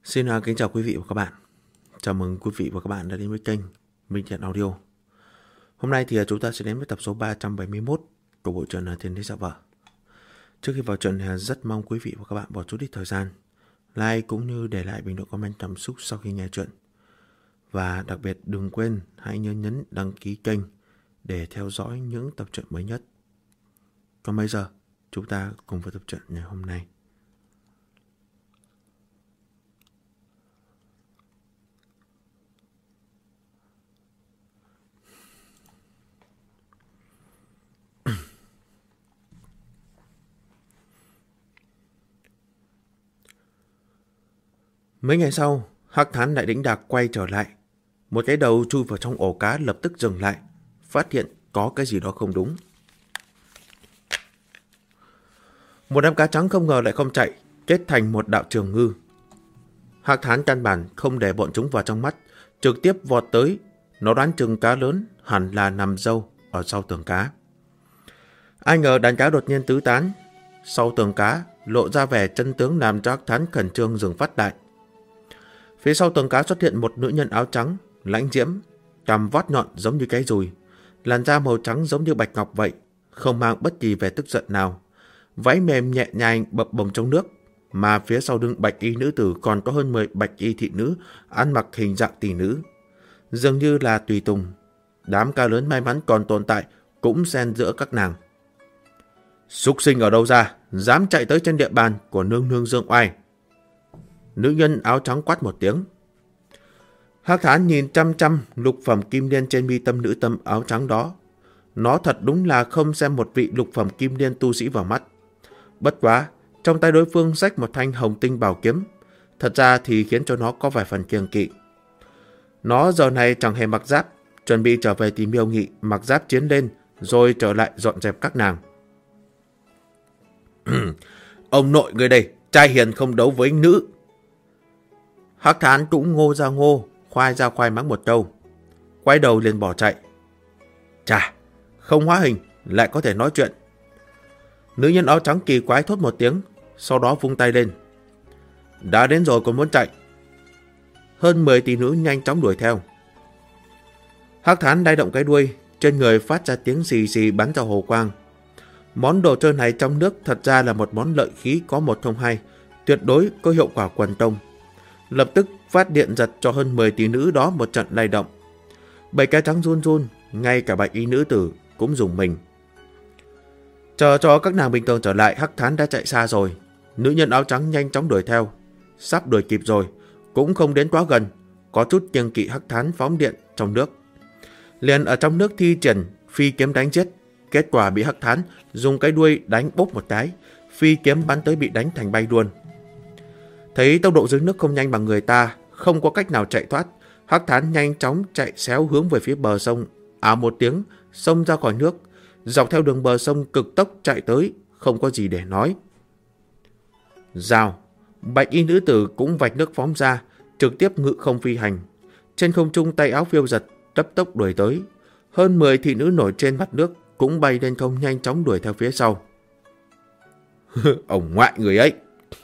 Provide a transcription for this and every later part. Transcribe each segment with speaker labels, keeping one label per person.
Speaker 1: Xin kính chào quý vị và các bạn. Chào mừng quý vị và các bạn đã đến với kênh Minh Thiện Audio. Hôm nay thì chúng ta sẽ đến với tập số 371 của bộ truyện Thiên Đế Giả Vợ. Trước khi vào truyện, rất mong quý vị và các bạn bỏ chút ít thời gian like cũng như để lại bình luận comment cảm xúc sau khi nghe truyện. Và đặc biệt đừng quên hãy nhớ nhấn đăng ký kênh để theo dõi những tập truyện mới nhất. Còn bây giờ chúng ta cùng vào tập truyện ngày hôm nay. Mấy ngày sau, Hắc Thán lại đĩnh đạc quay trở lại. Một cái đầu chui vào trong ổ cá lập tức dừng lại, phát hiện có cái gì đó không đúng. Một đám cá trắng không ngờ lại không chạy, kết thành một đạo trường ngư. Hắc Thán căn bản không để bọn chúng vào trong mắt, trực tiếp vọt tới. Nó đoán chừng cá lớn hẳn là nằm dâu ở sau tường cá. Ai ngờ đàn cá đột nhiên tứ tán. Sau tường cá lộ ra vẻ chân tướng làm cho Hắc Thán khẩn trương dừng phát lại. Phía sau tường cá xuất hiện một nữ nhân áo trắng, lãnh diễm, cằm vót nhọn giống như cái dùi, làn da màu trắng giống như bạch ngọc vậy, không mang bất kỳ vẻ tức giận nào. Váy mềm nhẹ nhàng bập bồng trong nước, mà phía sau lưng bạch y nữ tử còn có hơn 10 bạch y thị nữ ăn mặc hình dạng tỷ nữ, dường như là tùy tùng. Đám cá lớn may mắn còn tồn tại cũng xen giữa các nàng. Súc sinh ở đâu ra, dám chạy tới trên địa bàn của nương nương Dương Oai? Nữ nhân áo trắng quát một tiếng. Hắc Thán nhìn chăm chăm lục phẩm kim liên trên mi tâm nữ tâm áo trắng đó. Nó thật đúng là không xem một vị lục phẩm kim liên tu sĩ vào mắt. Bất quá, trong tay đối phương xách một thanh hồng tinh bảo kiếm, thật ra thì khiến cho nó có vài phần kiêng kỵ. Nó giờ này chẳng hề mặc giáp, chuẩn bị trở về tìm Miêu Nghị mặc giáp chiến lên, rồi trở lại dọn dẹp các nàng. Ông nội người đây, trai hiền không đấu với nữ. Hắc Thán cũng ngô ra ngô, khoai ra khoai mắng một câu, quay đầu liền bỏ chạy. Chà, không hóa hình lại có thể nói chuyện. Nữ nhân áo trắng kỳ quái thốt một tiếng, sau đó vung tay lên. Đã đến rồi còn muốn chạy. Hơn 10 tỷ nữ nhanh chóng đuổi theo. Hắc Thán lay động cái đuôi, trên người phát ra tiếng xì xì bắn ra hồ quang. Món đồ chơi này trong nước thật ra là một món lợi khí có 102, tuyệt đối có hiệu quả quần công. Lập tức phát điện giật cho hơn 10 tỷ nữ đó một trận lay động. Bầy cá trắng run run, ngay cả bạch y nữ tử cũng dùng mình. Chờ cho các nàng bình thường trở lại, Hắc Thán đã chạy xa rồi. Nữ nhân áo trắng nhanh chóng đuổi theo. Sắp đuổi kịp rồi, cũng không đến quá gần, có chút kiêng kỵ Hắc Thán phóng điện trong nước. Liền ở trong nước thi triển phi kiếm đánh giết. Kết quả bị Hắc Thán dùng cái đuôi đánh bốc một cái, phi kiếm bắn tới bị đánh thành bay luôn. Thấy tốc độ dưới nước không nhanh bằng người ta, không có cách nào chạy thoát, Hắc Thán nhanh chóng chạy xéo hướng về phía bờ sông. Một tiếng, xông ra khỏi nước, dọc theo đường bờ sông cực tốc chạy tới, không có gì để nói. Rào, bạch y nữ tử cũng vạch nước phóng ra, trực tiếp ngự không phi hành. Trên không trung tay áo phiêu giật, tấp tốc đuổi tới. Hơn 10 thị nữ nổi trên mặt nước cũng bay lên không nhanh chóng đuổi theo phía sau. Ông ngoại người ấy!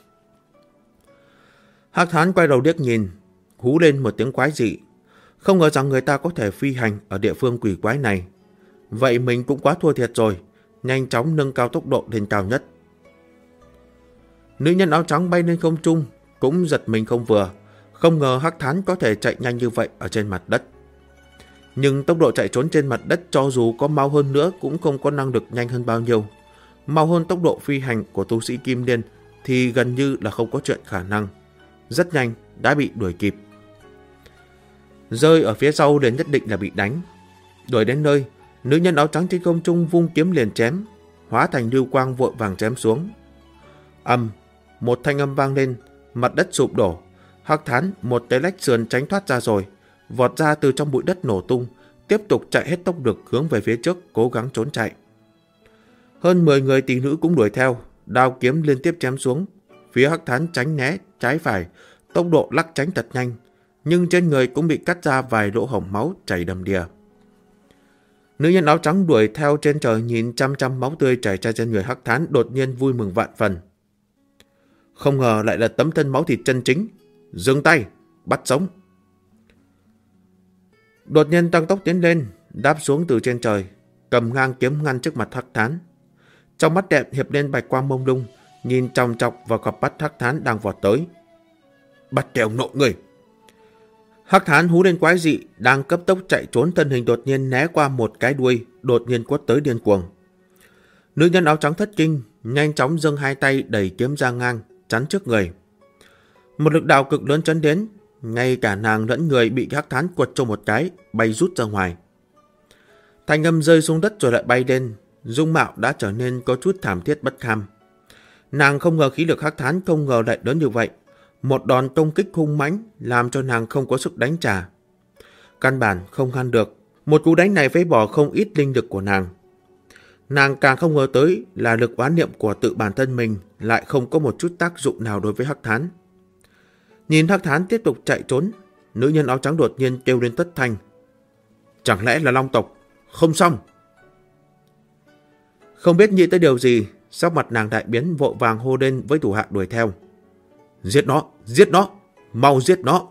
Speaker 1: Hắc Thán quay đầu điếc nhìn, hú lên một tiếng quái dị. Không ngờ rằng người ta có thể phi hành ở địa phương quỷ quái này. Vậy mình cũng quá thua thiệt rồi, nhanh chóng nâng cao tốc độ lên cao nhất. Nữ nhân áo trắng bay lên không trung, cũng giật mình không vừa. Không ngờ Hắc Thán có thể chạy nhanh như vậy ở trên mặt đất. Nhưng tốc độ chạy trốn trên mặt đất cho dù có mau hơn nữa cũng không có năng lực nhanh hơn bao nhiêu. Mau hơn tốc độ phi hành của tu sĩ Kim Liên thì gần như là không có chuyện khả năng. Rất nhanh đã bị đuổi kịp. Rơi ở phía sau liền nhất định là bị đánh. Đuổi đến nơi, nữ nhân áo trắng trên không trung vung kiếm liền chém, hóa thành lưu quang vội vàng chém xuống. Một thanh âm vang lên, mặt đất sụp đổ. Hắc Thán một cái lách sườn tránh thoát ra rồi, vọt ra từ trong bụi đất nổ tung, tiếp tục chạy hết tốc lực hướng về phía trước, cố gắng trốn chạy. Hơn 10 người tỷ nữ cũng đuổi theo, đao kiếm liên tiếp chém xuống. Phía Hắc Thán tránh né trái phải, tốc độ lắc tránh thật nhanh, nhưng trên người cũng bị cắt ra vài lỗ hổng máu chảy đầm đìa. Nữ nhân áo trắng đuổi theo trên trời nhìn chăm chăm máu tươi chảy ra trên người Hắc Thán, đột nhiên vui mừng vạn phần. Không ngờ lại là tấm thân máu thịt chân chính, Dừng tay, bắt sống. Đột nhiên tăng tốc tiến lên, đáp xuống từ trên trời, cầm ngang kiếm ngăn trước mặt Hắc Thán. Trong mắt đẹp hiệp lên bạch quang mông lung, nhìn chòng chọc vào cặp mắt Hắc Thán đang vọt tới. Bắt kèo nộ người. Hắc Thán hú lên quái dị, đang cấp tốc chạy trốn, thân hình đột nhiên né qua một cái đuôi, đột nhiên quất tới điên cuồng. Nữ nhân áo trắng thất kinh, nhanh chóng giương hai tay đẩy kiếm ra ngang, chắn trước người. Một lực đạo cực lớn chấn đến, ngay cả nàng lẫn người bị Hắc Thán quật cho một cái, bay rút ra ngoài. Thanh âm rơi xuống đất rồi lại bay lên, dung mạo đã trở nên có chút thảm thiết bất kham. Nàng không ngờ khí lực Hắc Thán không ngờ lại lớn như vậy. Một đòn công kích hung mãnh làm cho nàng không có sức đánh trả. Căn bản không ngăn được. Một cú đánh này phế bỏ không ít linh lực của nàng. Nàng càng không ngờ tới là lực oán niệm của tự bản thân mình lại không có một chút tác dụng nào đối với Hắc Thán. Nhìn Hắc Thán tiếp tục chạy trốn, nữ nhân áo trắng đột nhiên kêu lên thất thanh. Chẳng lẽ là Long tộc? Không xong! Không biết nghĩ tới điều gì, sắc mặt nàng đại biến, vội vàng hô lên với thủ hạ đuổi theo. Giết nó! Giết nó! Mau giết nó!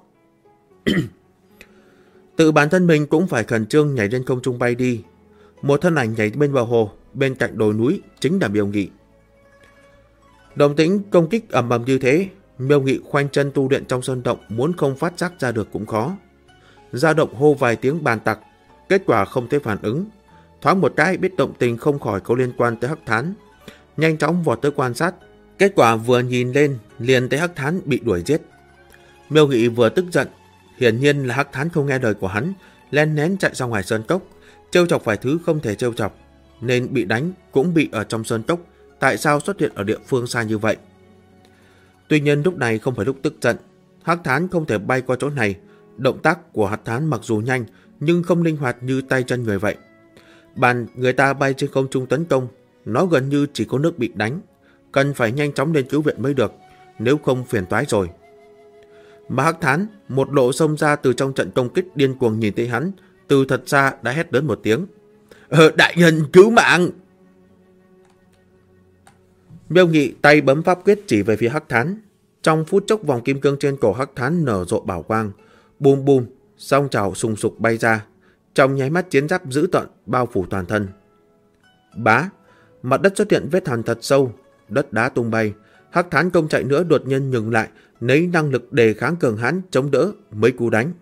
Speaker 1: Tự bản thân mình cũng phải khẩn trương nhảy lên không trung bay đi. Một thân ảnh nhảy bên bờ hồ, bên cạnh đồi núi chính là Miêu Nghị. Động tĩnh công kích ầm ầm như thế, Miêu Nghị khoanh chân tu luyện trong sơn động, muốn không phát giác ra được cũng khó. Ra động hô vài tiếng bàn tặc, kết quả không thấy phản ứng. Thoáng một cái biết động tình không khỏi có liên quan tới Hắc Thán, nhanh chóng vọt tới quan sát. Kết quả vừa nhìn lên liền thấy Hắc Thán bị đuổi giết. Miêu Nghị vừa tức giận, hiển nhiên là Hắc Thán không nghe lời của hắn, len lén chạy ra ngoài sơn cốc, trêu chọc phải thứ không thể trêu chọc, nên bị đánh cũng bị ở trong sơn cốc. Tại sao xuất hiện ở địa phương xa như vậy? Tuy nhiên lúc này không phải lúc tức giận, Hắc Thán không thể bay qua chỗ này. Động tác của Hắc Thán mặc dù nhanh nhưng không linh hoạt như tay chân người vậy. Bàn người ta bay trên không trung tấn công, nó gần như chỉ có nước bị đánh, cần phải nhanh chóng lên cứu viện mới được, nếu không phiền toái rồi. Mà Hắc Thán một lộ xông ra từ trong trận công kích điên cuồng, nhìn thấy hắn từ thật xa đã hét lớn một tiếng. Đại nhân cứu mạng! Miêu Nghị tay bấm pháp quyết chỉ về phía Hắc Thán. Trong phút chốc vòng kim cương trên cổ Hắc Thán nở rộ bảo quang, bùm bùm, song trào sùng sục bay ra. Trong nháy mắt chiến giáp dữ tợn bao phủ toàn thân. Bá, mặt đất xuất hiện vết hằn thật sâu, đất đá tung bay. Hắc Thán không chạy nữa, đột nhiên ngừng lại, lấy năng lực đề kháng cường hãn chống đỡ mấy cú đánh.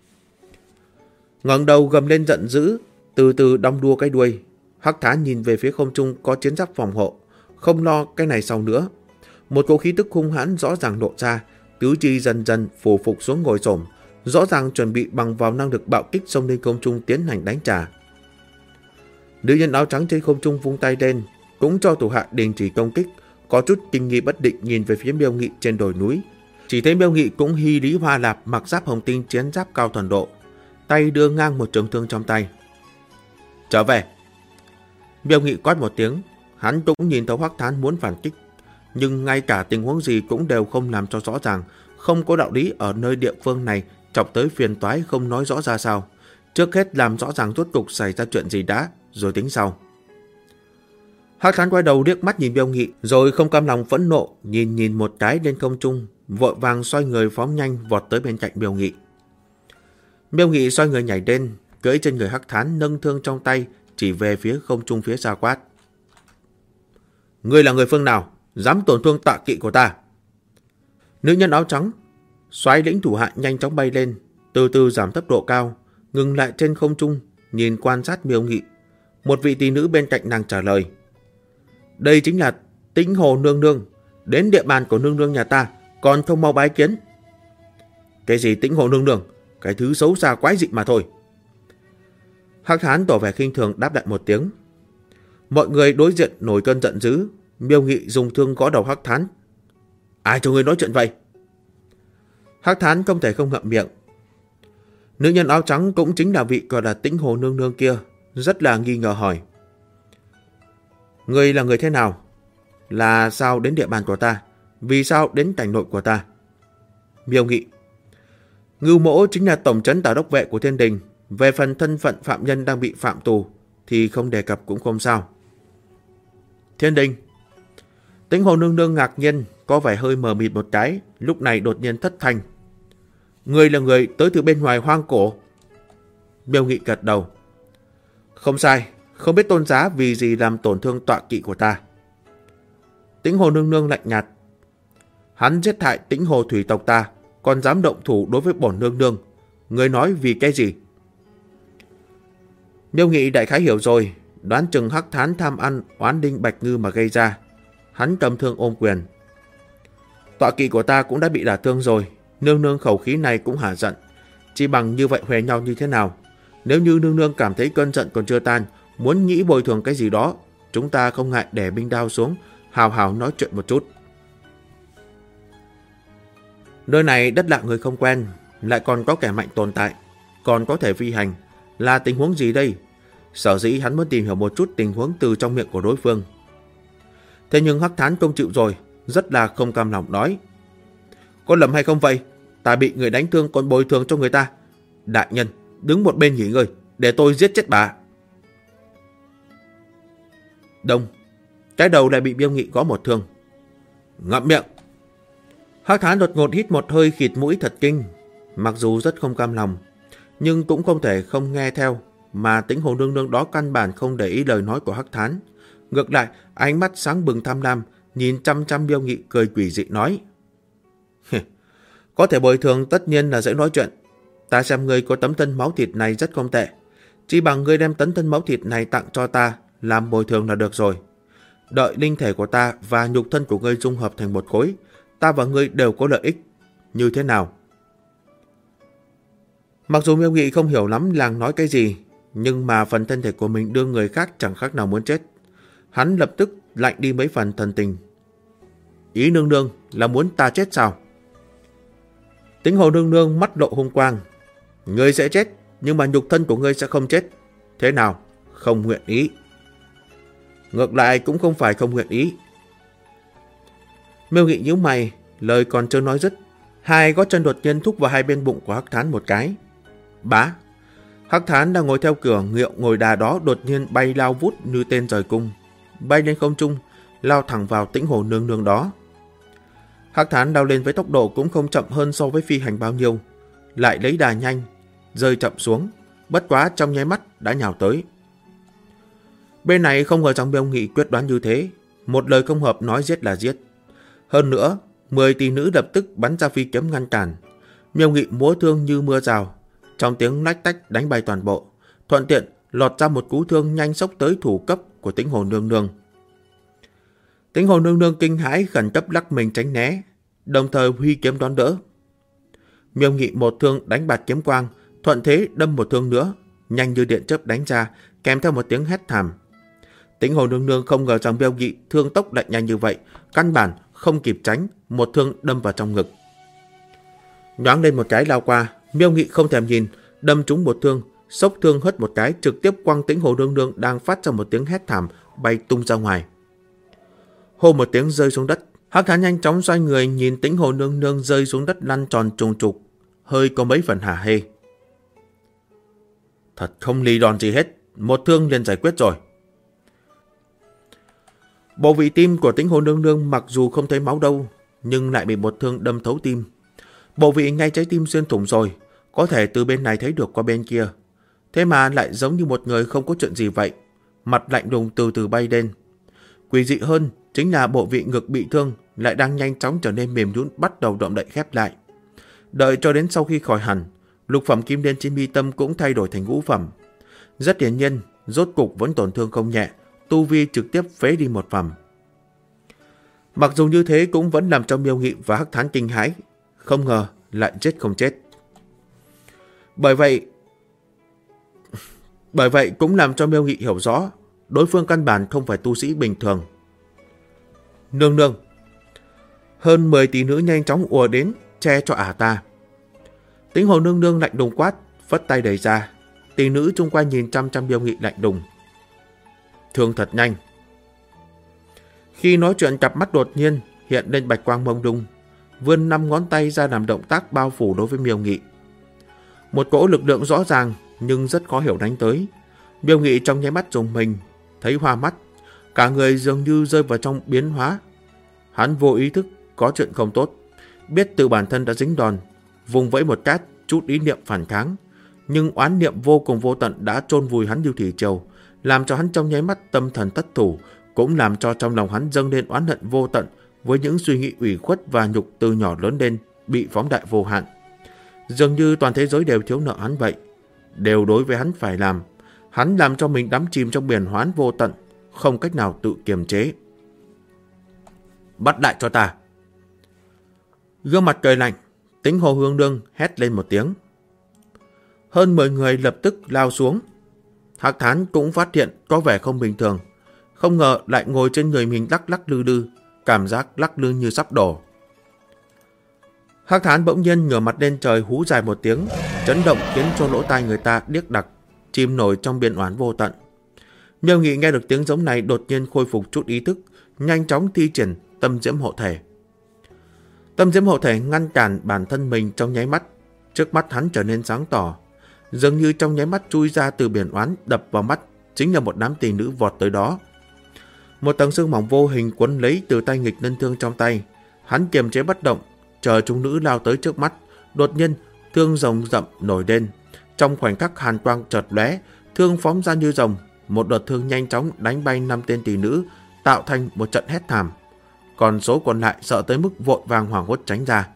Speaker 1: Ngẩng đầu gầm lên giận dữ, từ từ đong đua cái đuôi. Hắc Thán nhìn về phía không trung có chiến giáp phòng hộ, không lo cái này sau nữa. Một cỗ khí tức hung hãn rõ ràng lộ ra, tứ chi dần dần phủ phục xuống ngồi xổm, rõ ràng chuẩn bị bằng vào năng lực bạo kích xông lên không trung tiến hành đánh trả. Nữ nhân áo trắng trên không trung vung tay lên, cũng cho thủ hạ đình chỉ công kích, có chút kinh nghi bất định nhìn về phía Miêu Nghị trên đồi núi. Chỉ thấy Miêu Nghị cũng hy lý hoa lạp, mặc giáp hồng tinh chiến giáp cao thuần độ, tay đưa ngang một trường thương trong tay. Trở về! Miêu Nghị quát một tiếng, hắn cũng nhìn thấu Hắc Thán muốn phản kích, nhưng ngay cả tình huống gì cũng đều không làm cho rõ ràng, không có đạo lý ở nơi địa phương này chọc tới phiền toái không nói rõ ra sao. Trước hết làm rõ ràng rốt cục xảy ra chuyện gì đã, rồi tính sau. Hắc Thán quay đầu liếc mắt nhìn Miêu Nghị, rồi không cam lòng phẫn nộ nhìn một cái lên không trung, vội vàng xoay người phóng nhanh vọt tới bên cạnh Miêu Nghị. Miêu Nghị xoay người nhảy lên, cưỡi trên người Hắc Thán, nâng thương trong tay chỉ về phía không trung phía xa quát. Ngươi là người phương nào, dám tổn thương tọa kỵ của ta? Nữ nhân áo trắng xoáy lĩnh thủ hạ nhanh chóng bay lên, từ từ giảm tốc độ cao, ngừng lại trên không trung, nhìn quan sát Miêu Nghị. Một vị tỷ nữ bên cạnh nàng trả lời. Đây chính là Tĩnh Hồ nương nương, đến địa bàn của nương nương nhà ta, còn không mau bái kiến. Cái gì Tĩnh Hồ nương nương? Cái thứ xấu xa quái dị mà thôi. Hắc Thán tỏ vẻ khinh thường đáp lại một tiếng. Mọi người đối diện nổi cơn giận dữ. Miêu Nghị dùng thương gõ đầu Hắc Thán. Ai cho ngươi nói chuyện vậy? Hắc Thán không thể không ngậm miệng. Nữ nhân áo trắng cũng chính là vị gọi là Tĩnh Hồ nương nương kia, rất là nghi ngờ hỏi. Ngươi là người thế nào? Là sao đến địa bàn của ta? Vì sao đến cảnh nội của ta? Miêu Nghị. Ngưu Mỗ chính là tổng trấn tả đốc vệ của thiên đình. Về phần thân phận phạm nhân đang bị phạm tù thì không đề cập cũng không sao. Thiên đình. Tĩnh Hồ nương nương ngạc nhiên, có vẻ hơi mờ mịt một cái, lúc này đột nhiên thất thanh. Ngươi là người tới từ bên ngoài hoang cổ. Miêu Nghị gật đầu. Không sai, không biết tôn giá vì gì làm tổn thương tọa kỵ của ta. Tĩnh Hồ nương nương lạnh nhạt. Hắn giết hại Tĩnh Hồ thủy tộc ta, còn dám động thủ đối với bổn nương nương. Ngươi nói vì cái gì? Miêu Nghị đại khái hiểu rồi, đoán chừng Hắc Thán tham ăn oán đinh Bạch Ngư mà gây ra. Hắn cầm thương ôm quyền. Tọa kỵ của ta cũng đã bị đả thương rồi, nương nương khẩu khí này cũng hả giận. Chỉ bằng như vậy huề nhau như thế nào? Nếu như nương nương cảm thấy cơn giận còn chưa tan, muốn nghĩ bồi thường cái gì đó, chúng ta không ngại để binh đao xuống, hào hào nói chuyện một chút. Nơi này đất lạ người không quen, lại còn có kẻ mạnh tồn tại, còn có thể phi hành. Là tình huống gì đây? Sở dĩ hắn muốn tìm hiểu một chút tình huống từ trong miệng của đối phương. Thế nhưng Hắc Thán không chịu rồi, rất là không cam lòng nói. Có lầm hay không vậy? Ta bị người đánh thương còn bồi thường cho người ta. Đại nhân, đứng một bên nghỉ ngơi, để tôi giết chết bà. Đông, cái đầu lại bị Miêu Nghị gõ một thương. Ngậm miệng. Hắc Thán đột ngột hít một hơi khịt mũi thật kinh. Mặc dù rất không cam lòng, nhưng cũng không thể không nghe theo, mà Tĩnh Hồ nương nương đó căn bản không để ý lời nói của Hắc Thán. Ngược lại, ánh mắt sáng bừng tham lam, nhìn chăm chăm Miêu Nghị cười quỷ dị nói. Có thể bồi thường tất nhiên là dễ nói chuyện. Ta xem ngươi có tấm thân máu thịt này rất không tệ. Chỉ bằng ngươi đem tấm thân máu thịt này tặng cho ta, làm bồi thường là được rồi. Đợi linh thể của ta và nhục thân của ngươi dung hợp thành một khối, ta và ngươi đều có lợi ích. Như thế nào? Mặc dù Miêu Nghị không hiểu lắm làng nói cái gì, nhưng mà phần thân thể của mình đưa người khác chẳng khác nào muốn chết. Hắn lập tức lạnh đi mấy phần thần tình. Ý nương nương là muốn ta chết sao? Tĩnh Hồ nương nương mắt lộ hung quang. Ngươi sẽ chết, nhưng mà nhục thân của ngươi sẽ không chết. Thế nào? Không nguyện ý. Ngược lại cũng không phải không nguyện ý. Miêu Nghị nhíu mày, lời còn chưa nói dứt, hai gót chân đột nhiên thúc vào hai bên bụng của Hắc Thán một cái. Bá! Hắc Thán đang ngồi theo cửa ngựa ngồi đà đó đột nhiên bay lao vút như tên rời cung, bay lên không trung, lao thẳng vào Tĩnh Hồ nương nương đó. Hắc Thán lao lên với tốc độ cũng không chậm hơn so với phi hành bao nhiêu, lại lấy đà nhanh, rơi chậm xuống, bất quá trong nháy mắt đã nhào tới. Bên này không ngờ rằng Miêu Nghị quyết đoán như thế, một lời không hợp nói giết là giết. Hơn nữa, 10 tỷ nữ lập tức bắn ra phi kiếm ngăn cản. Miêu Nghị múa thương như mưa rào, trong tiếng lách tách đánh bay toàn bộ, thuận tiện lọt ra một cú thương nhanh xốc tới thủ cấp của Tĩnh Hồ nương nương. Tĩnh Hồ nương nương kinh hãi khẩn cấp lắc mình tránh né, đồng thời huy kiếm đón đỡ. Miêu Nghị một thương đánh bạt kiếm quang, thuận thế đâm một thương nữa, nhanh như điện chớp đánh ra, kèm theo một tiếng hét thảm. Tĩnh Hồ nương nương không ngờ rằng Miêu Nghị thương tốc lại nhanh như vậy, căn bản không kịp tránh, một thương đâm vào trong ngực. Nhoáng lên một cái lao qua, Miêu Nghị không thèm nhìn, đâm trúng một thương, xốc thương hất một cái, trực tiếp quăng Tĩnh Hồ nương nương đang phát ra một tiếng hét thảm, bay tung ra ngoài. Hô một tiếng rơi xuống đất, Hắc Thán nhanh chóng xoay người nhìn Tĩnh Hồ nương nương rơi xuống đất lăn tròn trùng trục, hơi có mấy phần hả hê. Thật không lý đòn gì hết, một thương liền giải quyết rồi. Bộ vị tim của Tĩnh Hồ nương nương mặc dù không thấy máu đâu, nhưng lại bị một thương đâm thấu tim. Bộ vị ngay trái tim xuyên thủng rồi, có thể từ bên này thấy được qua bên kia. Thế mà lại giống như một người không có chuyện gì vậy, mặt lạnh lùng từ từ bay lên. Quỷ dị hơn chính là bộ vị ngực bị thương lại đang nhanh chóng trở nên mềm nhũn, bắt đầu động đậy khép lại. Đợi cho đến sau khi khỏi hẳn, lục phẩm kim đen trên mi tâm cũng thay đổi thành ngũ phẩm. Rất hiển nhiên, rốt cục vẫn tổn thương không nhẹ, tu vi trực tiếp phế đi một phẩm. Mặc dù như thế cũng vẫn làm cho Miêu Nghị và Hắc Thán kinh hãi, không ngờ lại chết không chết. Bởi vậy cũng làm cho Miêu Nghị hiểu rõ, đối phương căn bản không phải tu sĩ bình thường. Nương nương, hơn 10 tỷ nữ nhanh chóng ùa đến che cho ả ta. Tĩnh Hồ nương nương lạnh lùng quát, phất tay đẩy ra. Tỷ nữ chung quanh nhìn chăm chăm Miêu Nghị lạnh lùng. Thương thật nhanh. Khi nói chuyện, cặp mắt đột nhiên hiện lên bạch quang mông lung, vươn 5 ngón tay ra làm động tác bao phủ đối với Miêu Nghị. Một cỗ lực lượng rõ ràng nhưng rất khó hiểu đánh tới. Miêu Nghị trong nháy mắt rùng mình, thấy hoa mắt, cả người dường như rơi vào trong biến hóa. Hắn vô ý thức có chuyện không tốt, biết tự bản thân đã dính đòn, vùng vẫy một cái, chút ý niệm phản kháng, nhưng oán niệm vô cùng vô tận đã chôn vùi hắn như thủy triều, làm cho hắn trong nháy mắt tâm thần thất thủ, cũng làm cho trong lòng hắn dâng lên oán hận vô tận với những suy nghĩ ủy khuất và nhục từ nhỏ lớn lên bị phóng đại vô hạn. Dường như toàn thế giới đều thiếu nợ hắn vậy, đều đối với hắn phải làm. Hắn làm cho mình đắm chìm trong biển hoán vô tận, không cách nào tự kiềm chế. Bắt lại cho ta! Gương mặt cười lạnh, Tĩnh Hồ Nương Nương hét lên một tiếng. Hơn 10 người lập tức lao xuống. Hắc Thán cũng phát hiện có vẻ không bình thường, không ngờ lại ngồi trên người mình lắc lắc lư lư, cảm giác lắc lư như sắp đổ. Hắc Thán bỗng nhiên ngửa mặt lên trời hú dài một tiếng, chấn động khiến cho lỗ tai người ta điếc đặc, chìm nổi trong biển oán vô tận. Miêu Nghị nghe được tiếng giống này đột nhiên khôi phục chút ý thức, nhanh chóng thi triển tâm diễm hộ thể. Tâm diễm hộ thể ngăn cản bản thân mình trong nháy mắt, trước mắt hắn trở nên sáng tỏ, dường như trong nháy mắt chui ra từ biển oán đập vào mắt chính là một đám tỷ nữ vọt tới đó. Một tầng xương mỏng vô hình quấn lấy từ tay nghịch ngân thương trong tay, hắn kiềm chế bất động, chờ chúng nữ lao tới trước mắt. Đột nhiên thương rồng rậm nổi lên, trong khoảnh khắc hàn quang chợt lóe, thương phóng ra như rồng, một đợt thương nhanh chóng đánh bay 5 tên tỷ nữ, tạo thành một trận hét thảm. Còn số còn lại sợ tới mức vội vàng hoảng hốt tránh ra.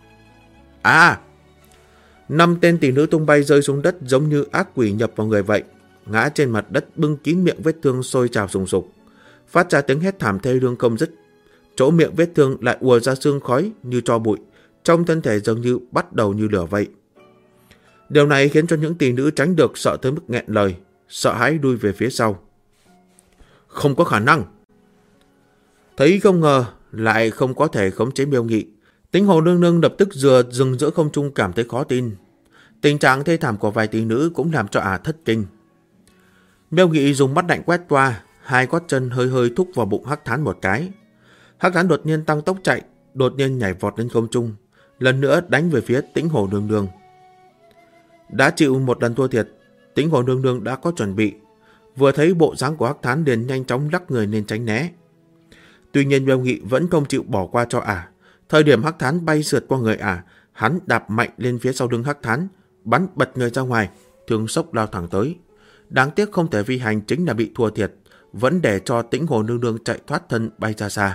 Speaker 1: 5 tên tỷ nữ tung bay rơi xuống đất giống như ác quỷ nhập vào người vậy, ngã trên mặt đất bưng kín miệng vết thương sôi trào sùng sục, phát ra tiếng hét thảm thê lương không dứt. Chỗ miệng vết thương lại ùa ra sương khói như tro bụi, trong thân thể dường như bắt đầu như lửa vậy. Điều này khiến cho những tỷ nữ tránh được sợ tới mức nghẹn lời, sợ hãi đuôi về phía sau. Không có khả năng! Thấy không ngờ lại không có thể khống chế Miêu Nghị, Tĩnh Hồ Nương Nương lập tức dừng giữa không trung, cảm thấy khó tin. Tình trạng thê thảm của vài tỷ nữ cũng làm cho thất kinh. Miêu Nghị dùng mắt lạnh quét qua, hai gót chân hơi hơi thúc vào bụng Hắc Thán một cái. Hắc Thán đột nhiên tăng tốc chạy, đột nhiên nhảy vọt lên không trung, lần nữa đánh về phía Tĩnh Hồ Nương Nương. Đã chịu một lần thua thiệt, Tĩnh Hồ Nương Nương đã có chuẩn bị, vừa thấy bộ dáng của Hắc Thán liền nhanh chóng lắc người nên tránh né. Tuy nhiên Miêu Nghị vẫn không chịu bỏ qua cho Thời điểm Hắc Thán bay sượt qua người hắn đạp mạnh lên phía sau lưng Hắc Thán, bắn bật người ra ngoài, thương sốc lao thẳng tới. Đáng tiếc không thể phi hành chính là bị thua thiệt, vẫn để cho Tĩnh Hồ Nương Nương chạy thoát thân bay ra xa.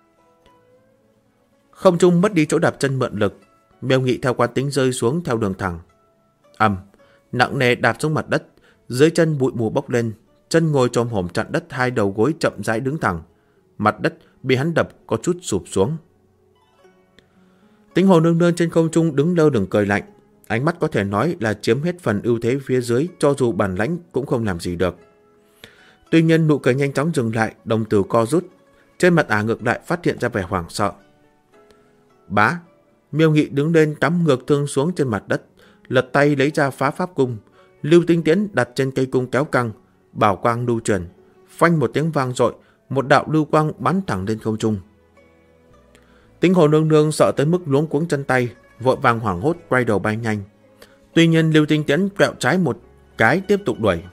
Speaker 1: Không trung mất đi chỗ đạp chân mượn lực, Miêu Nghị theo quán tính rơi xuống theo đường thẳng. Nặng nề đạp xuống mặt đất, dưới chân bụi mù bốc lên, chân ngồi chồm hổm chặn đất, hai đầu gối chậm rãi đứng thẳng. Mặt đất bị hắn đập có chút sụp xuống. Tĩnh Hồ Nương Nương trên không trung đứng lơ lửng cười lạnh, ánh mắt có thể nói là chiếm hết phần ưu thế phía dưới, cho dù bản lãnh cũng không làm gì được. Tuy nhiên nụ cười nhanh chóng dừng lại, đồng tử co rút, trên mặt ngược lại phát hiện ra vẻ hoảng sợ. Miêu Nghị đứng lên cắm ngược thương xuống trên mặt đất, lật tay lấy ra phá pháp cung, lưu tinh tiễn đặt trên cây cung kéo căng, bảo quang lưu truyền, phanh một tiếng vang dội, một đạo lưu quang bắn thẳng lên không trung. Tĩnh Hồ Nương Nương sợ tới mức luống cuống chân tay, vội vàng hoảng hốt quay đầu bay nhanh. Tuy nhiên lưu tinh tiễn quẹo trái một cái tiếp tục đuổi.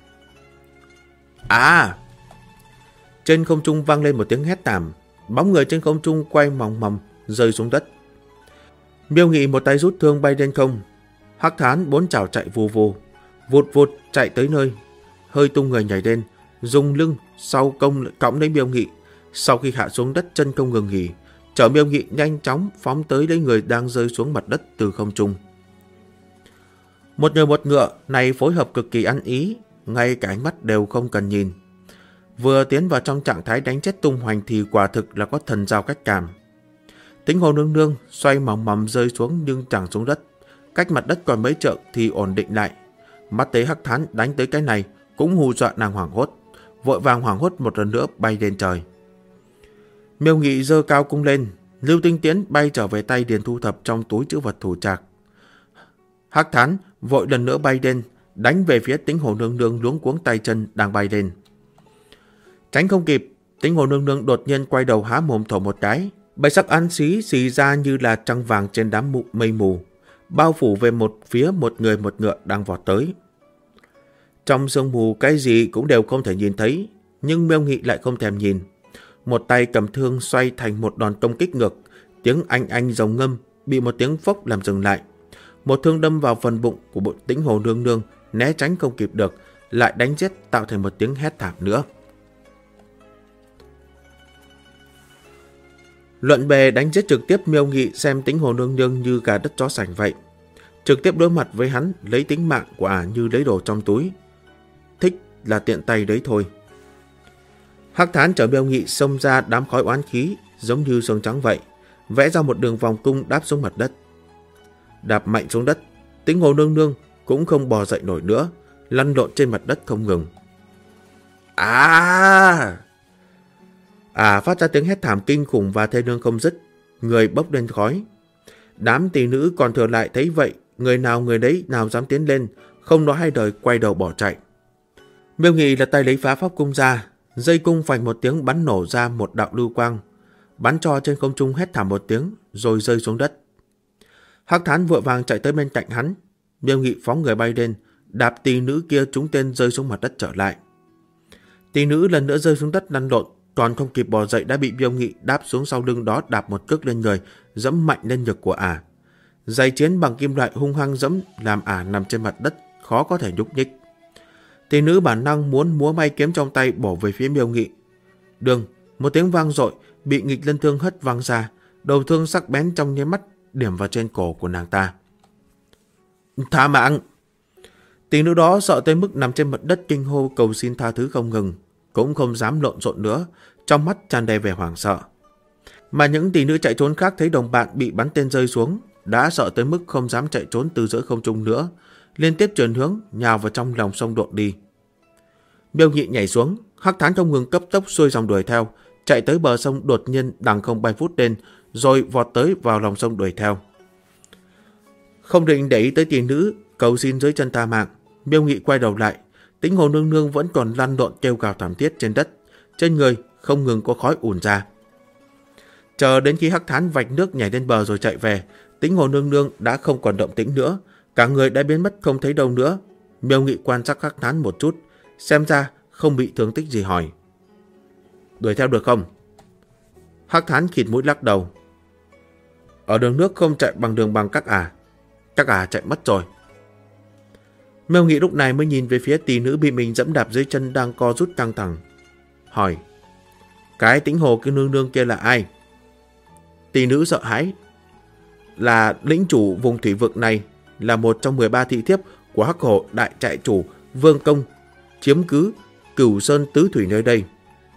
Speaker 1: Trên không trung vang lên một tiếng hét thảm, bóng người trên không trung quay mòng mòng rơi xuống đất. Miêu Nghị một tay rút thương bay lên không, Hắc Thán 4 chảo chạy vù vù, vụt vụt chạy tới nơi, hơi tung người nhảy lên, dùng lưng sau cõng lấy Miêu Nghị. Sau khi hạ xuống đất chân không ngừng nghỉ, chở Miêu Nghị nhanh chóng phóng tới lấy người đang rơi xuống mặt đất từ không trung. Một người một ngựa này phối hợp cực kỳ ăn ý, ngay cả ánh mắt đều không cần nhìn. Vừa tiến vào trong trạng thái đánh chết tung hoành thì quả thực là có thần giao cách cảm. Tĩnh Hồ Nương Nương xoay mòng mòng rơi xuống nhưng chẳng xuống đất, cách mặt đất còn mấy trượng thì ổn định lại. Mắt thấy Hắc Thán đánh tới cái này cũng hù dọa nàng hoảng hốt, vội vàng hoảng hốt một lần nữa bay lên trời. Miêu Nghị giơ cao cung lên, lưu tinh tiễn bay trở về tay liền thu thập trong túi trữ vật thủ trạc. Hắc Thán vội lần nữa bay lên, đánh về phía Tĩnh Hồ Nương Nương luống cuống tay chân đang bay lên. Tránh không kịp, Tĩnh Hồ Nương Nương đột nhiên quay đầu há mồm thổ một cái, bạch sắc ăn xì ra như là trăng vàng trên đám mây mù, bao phủ về một phía một người một ngựa đang vọt tới. Trong sương mù cái gì cũng đều không thể nhìn thấy, nhưng Miêu Nghị lại không thèm nhìn. Một tay cầm thương xoay thành một đòn công kích ngược, tiếng anh rồng ngâm bị một tiếng phốc làm dừng lại. Một thương đâm vào phần bụng của bộ Tĩnh Hồ Nương Nương, né tránh không kịp được, lại đánh giết tạo thành một tiếng hét thảm nữa. Luận bề đánh giết trực tiếp, Miêu Nghị xem Tĩnh Hồ Nương Nương như gà đất chó sành vậy. Trực tiếp đối mặt với hắn, lấy tính mạng của ả như lấy đồ trong túi. Thích là tiện tay đấy thôi. Hắc Thán chở Miêu Nghị xông ra đám khói oán khí, giống như xương trắng vậy, vẽ ra một đường vòng cung đáp xuống mặt đất. Đạp mạnh xuống đất, Tĩnh Hồ Nương Nương cũng không bò dậy nổi nữa, lăn lộn trên mặt đất không ngừng. Phát ra tiếng hét thảm kinh khủng và thê lương không dứt, người bốc lên khói. Đám tỷ nữ còn thừa lại thấy vậy, người nào người đấy nào dám tiến lên, không nói hai lời quay đầu bỏ chạy. Miêu Nghị lật tay lấy phá pháp cung ra, dây cung phành một tiếng bắn nổ ra một đạo lưu quang, bắn cho trên không trung hét thảm một tiếng rồi rơi xuống đất. Hắc Thán vội vàng chạy tới bên cạnh hắn, Miêu Nghị phóng người bay lên, đạp tỷ nữ kia trúng tên rơi xuống mặt đất trở lại. Tỷ nữ lần nữa rơi xuống đất lăn lộn, còn không kịp bò dậy đã bị Miêu Nghị đáp xuống sau lưng đó, đạp một cước lên người, dẫm mạnh lên ngực của ả. Giày chiến bằng kim loại hung hăng dẫm làm ả nằm trên mặt đất, khó có thể nhúc nhích. Tỷ nữ bản năng muốn múa may kiếm trong tay bổ về phía Miêu Nghị. Đừng, một tiếng vang dội, bị nghịch lân thương hất văng ra, đầu thương sắc bén trong nháy mắt điểm vào trên cổ của nàng ta. Tha mạng! Tỷ nữ đó sợ tới mức nằm trên mặt đất kinh hô cầu xin tha thứ không ngừng, cũng không dám lộn xộn nữa, trong mắt tràn đầy vẻ hoảng sợ. Mà những tỷ nữ chạy trốn khác thấy đồng bạn bị bắn tên rơi xuống, đã sợ tới mức không dám chạy trốn từ giữa không trung nữa, liên tiếp chuyển hướng nhào vào trong lòng sông độn đi. Miêu Nghị nhảy xuống, Hắc Thán không ngừng cấp tốc xuôi dòng đuổi theo, chạy tới bờ sông đột nhiên đằng không bay vút lên, rồi vọt tới vào lòng sông đuổi theo. Không định để ý tới tỷ nữ cầu xin dưới chân tha mạng, Miêu Nghị quay đầu lại, Tĩnh Hồ Nương Nương vẫn còn lăn lộn kêu gào thảm thiết trên đất, trên người không ngừng có khói ùn ra. Chờ đến khi Hắc Thán vạch nước nhảy lên bờ rồi chạy về, Tĩnh Hồ Nương Nương đã không còn động tĩnh nữa, cả người đã biến mất không thấy đâu nữa. Miêu Nghị quan sát Hắc Thán một chút, xem ra không bị thương tích gì, hỏi: đuổi theo được không? Hắc Thán khịt mũi lắc đầu: ở đường nước không chạy bằng đường bằng các ả chạy mất rồi. Miêu Nghị lúc này mới nhìn về phía tỷ nữ bị mình dẫm đạp dưới chân đang co rút căng thẳng, hỏi: cái Tĩnh Hồ cái Nương Nương kia là ai? Tỷ nữ sợ hãi: là lĩnh chủ vùng thủy vực này, là một trong 13 thị thiếp của Hắc Hổ đại trại chủ Vương Công, chiếm cứ Cửu Sơn tứ thủy nơi đây.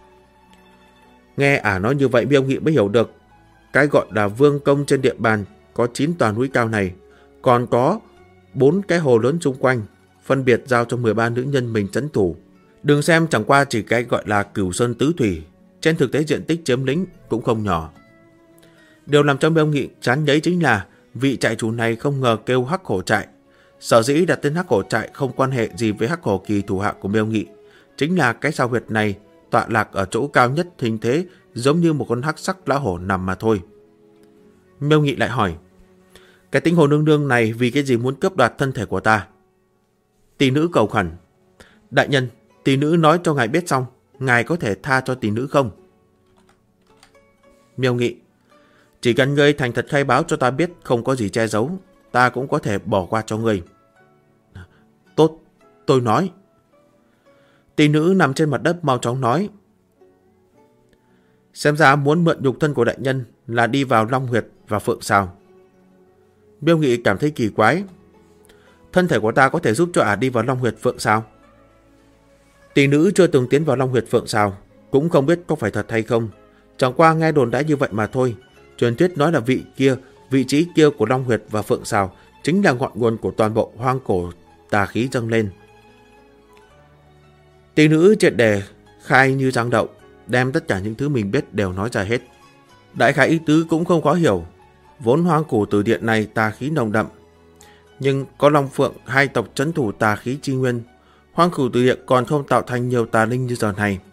Speaker 1: Nghe ả nói như vậy, Miêu Nghị mới hiểu được, cái gọi là Vương Công trên địa bàn có 9 tòa núi cao này, còn có 4 cái hồ lớn xung quanh, phân biệt giao cho 13 nữ nhân mình trấn thủ. Đừng xem chẳng qua chỉ cái gọi là Cửu Sơn tứ thủy, trên thực tế diện tích chiếm lĩnh cũng không nhỏ. Điều làm cho Miêu Nghị chán nhấy chính là vị trại chủ này không ngờ kêu Hắc Hổ trại. Sở dĩ đặt tên Hắc Hổ trại không quan hệ gì với Hắc Hổ Kỳ thủ hạ của Miêu Nghị, chính là cái sao huyệt này tọa lạc ở chỗ cao nhất, hình thế giống như một con hắc sắc lão hổ nằm mà thôi. Miêu Nghị lại hỏi: cái Tĩnh Hồ Nương Nương này vì cái gì muốn cướp đoạt thân thể của ta? Tỷ nữ cầu khẩn: đại nhân, tỷ nữ nói cho ngài biết xong, ngài có thể tha cho tỷ nữ không? Miêu Nghị: chỉ cần ngươi thành thật khai báo cho ta biết, không có gì che giấu, ta cũng có thể bỏ qua cho ngươi. Tốt, tôi nói. Tỷ nữ nằm trên mặt đất mau chóng nói: xem ra muốn mượn nhục thân của đại nhân là đi vào Long Huyệt và Phượng Sào. Miêu Nghị cảm thấy kỳ quái: thân thể của ta có thể giúp cho ả đi vào Long Huyệt Phượng Sào? Tỷ nữ chưa từng tiến vào Long Huyệt Phượng Sào, cũng không biết có phải thật hay không, chẳng qua nghe đồn đãi như vậy mà thôi. Truyền thuyết nói là vị trí kia của Long Huyệt và Phượng Sào chính là ngọn nguồn của toàn bộ hoang cổ tà khí dâng lên. Tỷ nữ triệt đề khai như giang đậu, đem tất cả những thứ mình biết đều nói ra hết. Đại khái ý tứ cũng không khó hiểu, vốn hoang cổ từ điện này tà khí nồng đậm, nhưng có Long Phượng hai tộc trấn thủ tà khí chi nguyên, hoang cổ từ điện còn không tạo thành nhiều tà linh như giờ này.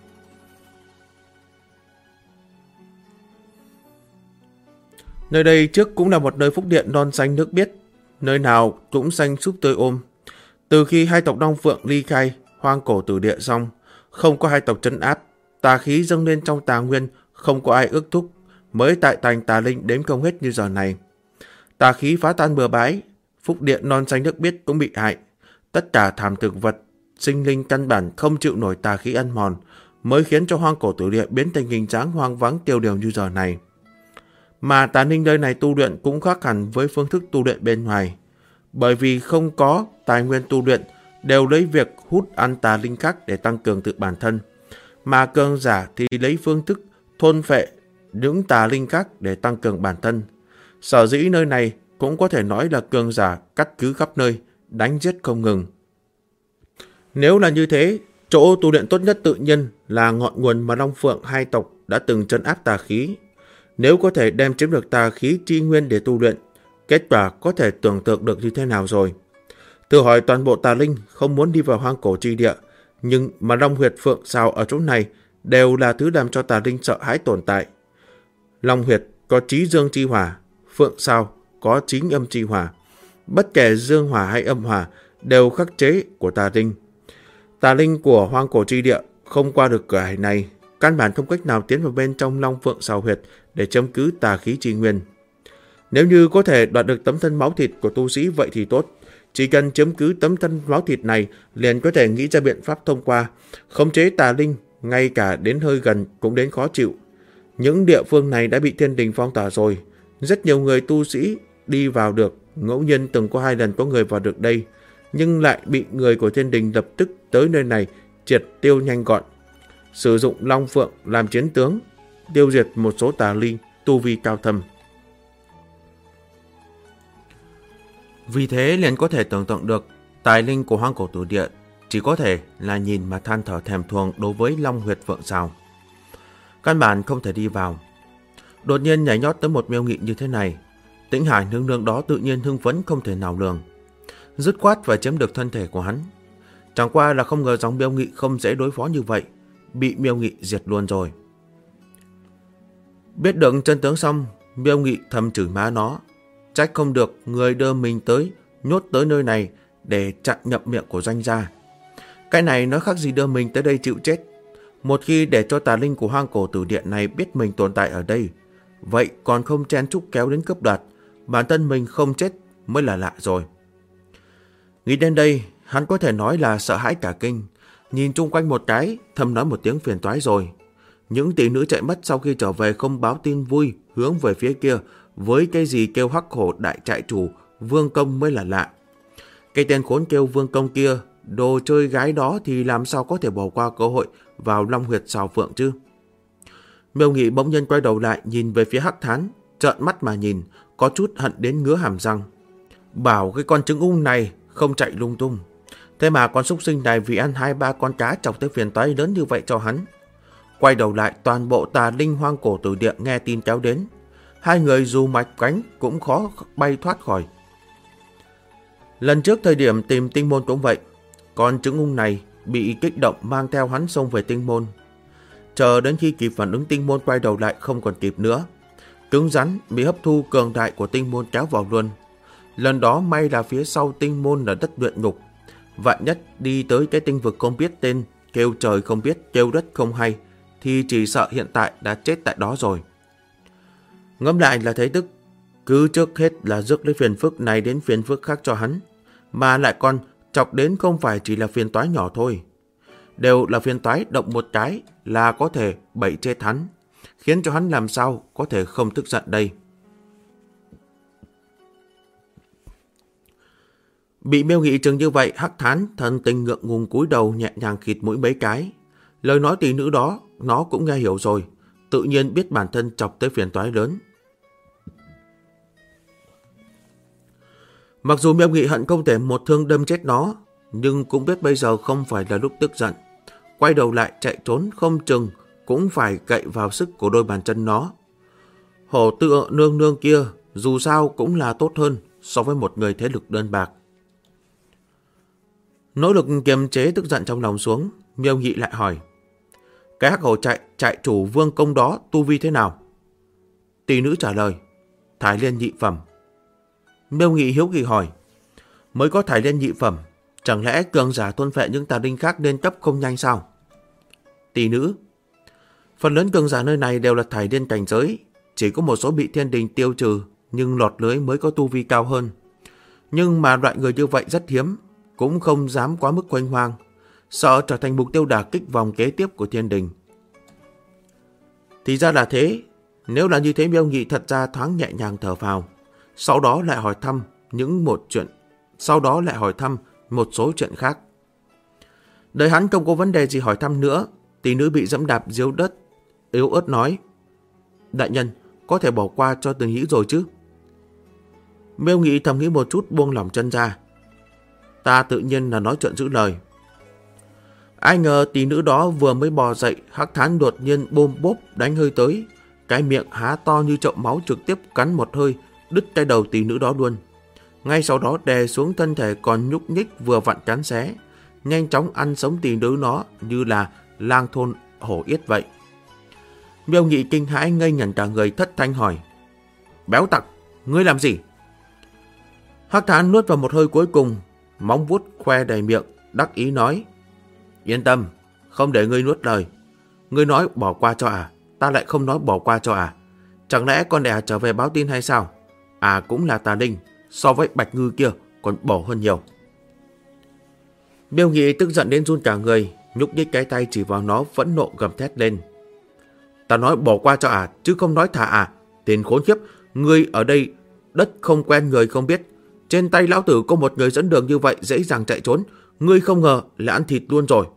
Speaker 1: Nơi đây trước cũng là một nơi phúc điện non xanh nước biếc, nơi nào cũng xanh súp tươi ôm. Từ khi hai tộc Long Phượng ly khai hoang cổ tử địa xong, không có hai tộc trấn áp, tà khí dâng lên trong tà nguyên, không có ai ước thúc, mới tại thành tà linh đếm không hết như giờ này. Tà khí phá tan bừa bãi, phúc địa non xanh nước biếc cũng bị hại. Tất cả thảm thực vật, sinh linh căn bản không chịu nổi tà khí ăn mòn, mới khiến cho hoang cổ tử địa biến thành hình dáng hoang vắng tiêu điều như giờ này. Mà tà linh nơi này tu luyện cũng khác hẳn với phương thức tu luyện bên ngoài, bởi vì không có tài nguyên tu luyện, đều lấy việc hút ăn tà linh khác để tăng cường tự bản thân, mà cường giả thì lấy phương thức thôn phệ những tà linh khác để tăng cường bản thân. Sở dĩ nơi này cũng có thể nói là cường giả cắt cứ khắp nơi, đánh giết không ngừng. Nếu là như thế, chỗ tu luyện tốt nhất tự nhiên là ngọn nguồn mà Long Phượng hai tộc đã từng trấn áp tà khí. Nếu có thể đem chiếm được tà khí chi nguyên để tu luyện, kết quả có thể tưởng tượng được như thế nào rồi. Thử hỏi toàn bộ tà linh không muốn đi vào hoang cổ chi địa, nhưng mà Long Huyệt Phượng Sào ở chỗ này đều là thứ làm cho tà linh sợ hãi tồn tại. Long Huyệt có chí dương chi hỏa, Phượng Sào có chính âm chi hỏa. Bất kể dương hỏa hay âm hỏa đều khắc chế của tà linh. Tà linh của hoang cổ chi địa không qua được cửa hải này, căn bản không cách nào tiến vào bên trong Long Phượng Sào Huyệt để chiếm cứ tà khí chi nguyên. Nếu như có thể đoạt được tấm thân máu thịt của tu sĩ vậy thì tốt. Chỉ cần chiếm cứ tấm thân máu thịt này, liền có thể nghĩ ra biện pháp thông qua, khống chế tà linh, ngay cả đến hơi gần cũng đến khó chịu. Những địa phương này đã bị thiên đình phong tỏa rồi, rất nhiều người tu sĩ đi vào được, ngẫu nhiên từng có 2 lần có người vào được đây, nhưng lại bị người của thiên đình lập tức tới nơi này triệt tiêu nhanh gọn. Sử dụng Long Phượng làm chiến tướng, tiêu diệt một số tà linh tu vi cao thâm. Vì thế liền có thể tưởng tượng được tài linh của hoang cổ tử địa chỉ có thể là nhìn mà than thở thèm thuồng đối với Long Huyệt Phượng Sào. Căn bản không thể đi vào. Đột nhiên nhảy nhót tới một Miêu Nghị như thế này, Tĩnh Hải nương nương đó tự nhiên hưng phấn không thể nào lường, dứt khoát phải chiếm được thân thể của hắn. Chẳng qua là không ngờ dòng Miêu Nghị không dễ đối phó như vậy, bị Miêu Nghị diệt luôn rồi. Biết được chân tướng xong, Miêu Nghị thầm chửi má nó, trách không được người đưa mình tới, nhốt tới nơi này để chặn nhậm miệng của doanh gia. Cái này nó khác gì đưa mình tới đây chịu chết. Một khi để cho tà linh của hoang cổ tử địa này biết mình tồn tại ở đây, vậy còn không chen chúc kéo đến cướp đoạt, bản thân mình không chết mới là lạ rồi. Nghĩ đến đây, hắn có thể nói là sợ hãi cả kinh, nhìn chung quanh một cái, thầm nói một tiếng phiền toái rồi. Những tỷ nữ chạy mất sau khi trở về không báo tin vui, hướng về phía kia, với cái gì kêu hắc hổ đại trại chủ, Vương Công mới là lạ. Cái tên khốn kêu Vương Công kia, đồ chơi gái đó thì làm sao có thể bỏ qua cơ hội vào Long Huyệt Sào Phượng chứ? Miêu Nghị bỗng nhiên quay đầu lại nhìn về phía Hắc Thán, trợn mắt mà nhìn, có chút hận đến ngứa hàm răng. Bảo cái con trứng ung này không chạy lung tung. Thế mà con súc sinh này vì ăn 2-3 con cá chọc tới phiền toái lớn như vậy cho hắn. Quay đầu lại, toàn bộ tà linh hoang cổ tử địa nghe tin kéo đến. 2 người dù mạch cánh cũng khó bay thoát khỏi. Lần trước thời điểm tìm tinh môn cũng vậy, con trứng ung này bị kích động mang theo hắn xông về tinh môn. Chờ đến khi kịp phản ứng, tinh môn quay đầu lại không còn kịp nữa, cứng rắn bị hấp thu cường đại của tinh môn kéo vào luôn. Lần đó may là phía sau tinh môn là đất luyện ngục, vạn nhất đi tới cái tinh vực không biết tên, kêu trời không biết kêu đất không hay, thì chỉ sợ hiện tại đã chết tại đó rồi. Ngẫm lại là thấy tức, cứ trước hết là rước lấy phiền phức này đến phiền phức khác cho hắn, mà lại còn chọc đến không phải chỉ là phiền toái nhỏ thôi, đều là phiền toái động một cái là có thể bậy chết hắn, khiến cho hắn làm sao có thể không tức giận đây. Bị Miêu Nghị chừng như vậy, Hắc Thán thần tình ngượng ngùng cúi đầu nhẹ nhàng khịt mũi mấy cái. Lời nói tỷ nữ đó nó cũng nghe hiểu rồi, tự nhiên biết bản thân chọc tới phiền toái lớn. Mặc dù Miêu Nghị hận không thể một thương đâm chết nó, nhưng cũng biết bây giờ không phải là lúc tức giận. Quay đầu lại chạy trốn không chừng cũng phải cậy vào sức của đôi bàn chân nó. Hổ tự nương nương kia dù sao cũng là tốt hơn so với một người thế lực đơn bạc. Nỗ lực kiềm chế tức giận trong lòng xuống, Miêu Nghị lại hỏi: cái hắc hổ chạy chủ Vương Công đó tu vi thế nào? Tỷ nữ trả lời: Thái Liên nhị phẩm. Miêu Nghị hiếu kỳ hỏi: mới có Thái Liên nhị phẩm, chẳng lẽ cường giả thôn phệ những tà linh khác lên cấp không nhanh sao? Tỷ nữ: phần lớn cường giả nơi này đều là Thái Liên cảnh giới, chỉ có một số bị thiên đình tiêu trừ nhưng lọt lưới mới có tu vi cao hơn. Nhưng mà loại người như vậy rất hiếm, cũng không dám quá mức khoanh hoang, sợ trở thành mục tiêu đả kích vòng kế tiếp của thiên đình. Thì ra là thế. Nếu là như thế, Miêu Nghị thật ra thoáng nhẹ nhàng thở phào, sau đó lại hỏi thăm một số chuyện khác. Đợi hắn không có vấn đề gì hỏi thăm nữa, tỷ nữ bị dẫm đạp dưới đất yếu ớt nói: đại nhân, có thể bỏ qua cho Từ Nhĩ rồi chứ? Miêu Nghị thầm nghĩ một chút, buông lỏng chân ra. Ta tự nhiên là nói chuyện giữ lời. Ai ngờ tỷ nữ đó vừa mới bò dậy, Hắc Thán đột nhiên bôm bốp đánh hơi tới, cái miệng há to như chậu máu, trực tiếp cắn một hơi đứt cái đầu tỷ nữ đó luôn. Ngay sau đó đè xuống thân thể còn nhúc nhích vừa vặn cắn xé, nhanh chóng ăn sống tỷ nữ nó như là lang thôn hổ yết vậy. Miêu Nghị kinh hãi ngây ngẩn cả người, thất thanh hỏi: béo tặc, ngươi làm gì? Hắc Thán nuốt vào một hơi cuối cùng, móng vuốt khoe đầy miệng, đắc ý nói: yên tâm, không để ngươi nuốt lời. Ngươi nói bỏ qua cho à? Ta lại không nói bỏ qua cho à? Chẳng lẽ con đẻ trở về báo tin hay sao? À, cũng là tà linh, so với Bạch Ngư kia còn bổ hơn nhiều. Miêu Nghị tức giận đến run cả người, nhúc nhích cái tay chỉ vào nó, phẫn nộ gầm thét lên: ta nói bỏ qua cho à, chứ không nói thả à? Tên khốn khiếp, ngươi ở đây đất không quen người không biết, trên tay lão tử có một người dẫn đường như vậy dễ dàng chạy trốn, ngươi không ngờ là ăn thịt luôn rồi.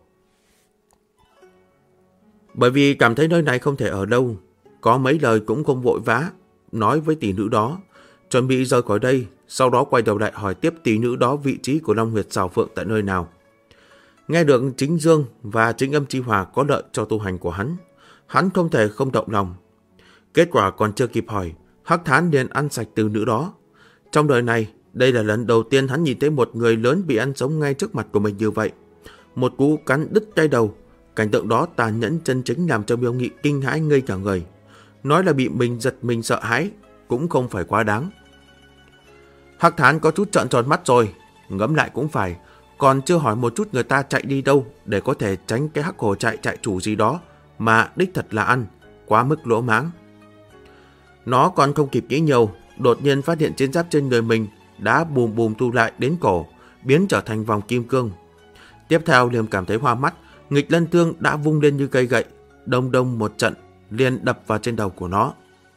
Speaker 1: Bởi vì cảm thấy nơi này không thể ở lâu, có mấy lời cũng không vội vã nói với tỷ nữ đó, chuẩn bị rời khỏi đây, sau đó quay đầu lại hỏi tiếp tỷ nữ đó vị trí của Long Huyệt Xào Phượng tại nơi nào. Nghe được chính dương và chính âm chi hòa có lợi cho tu hành của hắn không thể không động lòng. Kết quả còn chưa kịp hỏi, Hắc Thán liền ăn sạch từ nữ đó. Trong đời này, đây là lần đầu tiên hắn nhìn thấy một người lớn bị ăn sống ngay trước mặt của mình như vậy. Một cú cắn đứt cái đầu, cảnh tượng đó tàn nhẫn chân chính làm cho Miêu Nghị kinh hãi ngây cả người. Nói là bị mình giật mình sợ hãi cũng không phải quá đáng. Hắc Thán có chút trợn tròn mắt rồi, ngẫm lại cũng phải, còn chưa hỏi một chút người ta chạy đi đâu để có thể tránh cái hắc hổ chạy chủ gì đó mà đích thật là ăn, quá mức lỗ mãng. Nó còn không kịp nghĩ nhiều, đột nhiên phát hiện chiến giáp trên người mình đã bùm bùm thu lại đến cổ, biến trở thành vòng kim cương. Tiếp theo liền cảm thấy hoa mắt, nghịch lân thương đã vung lên như cây gậy, đông đông một trận liền đập vào trên đầu của nó.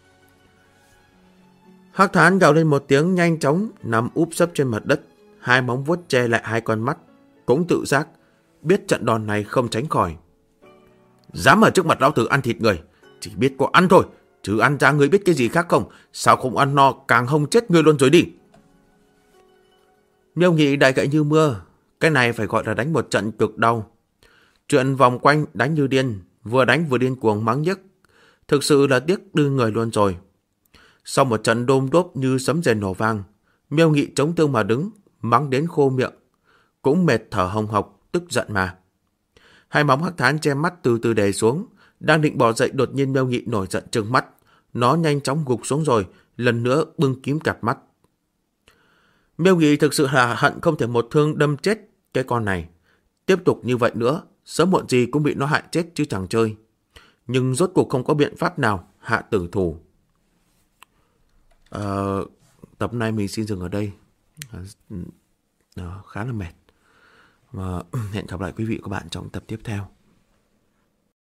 Speaker 1: Hắc Thán gào lên một tiếng, nhanh chóng nằm úp sấp trên mặt đất, hai móng vuốt che lại hai con mắt, cũng tự giác biết trận đòn này không tránh khỏi. Dám ở trước mặt lão tử ăn thịt người, chỉ biết có ăn thôi, chứ ăn ra ngươi biết cái gì khác không? Sao không ăn no càng hông chết ngươi luôn rồi đi. Miêu Nghị đại gậy như mưa, cái này phải gọi là đánh một trận cực đau. Chuyện vòng quanh đánh như điên, vừa đánh vừa điên cuồng mắng nhức, thực sự là tiếc đưa người luôn rồi. Sau một trận đôm đốp như sấm rền nổ vang, Miêu Nghị chống thương mà đứng, mắng đến khô miệng, cũng mệt thở hồng hộc, tức giận mà. Hai móng Hắc Thán che mắt từ từ đè xuống, đang định bỏ dậy, đột nhiên Miêu Nghị nổi giận trừng mắt, nó nhanh chóng gục xuống rồi, lần nữa bưng kín cặp mắt. Miêu Nghị thực sự là hận không thể một thương đâm chết cái con này. Tiếp tục như vậy nữa, sớm muộn gì cũng bị nó hại chết chứ chẳng chơi. Nhưng rốt cuộc không có biện pháp nào hạ tử thủ. Tập này mình xin dừng ở đây. Khá là mệt. Và hẹn gặp lại quý vị và các bạn trong tập tiếp theo.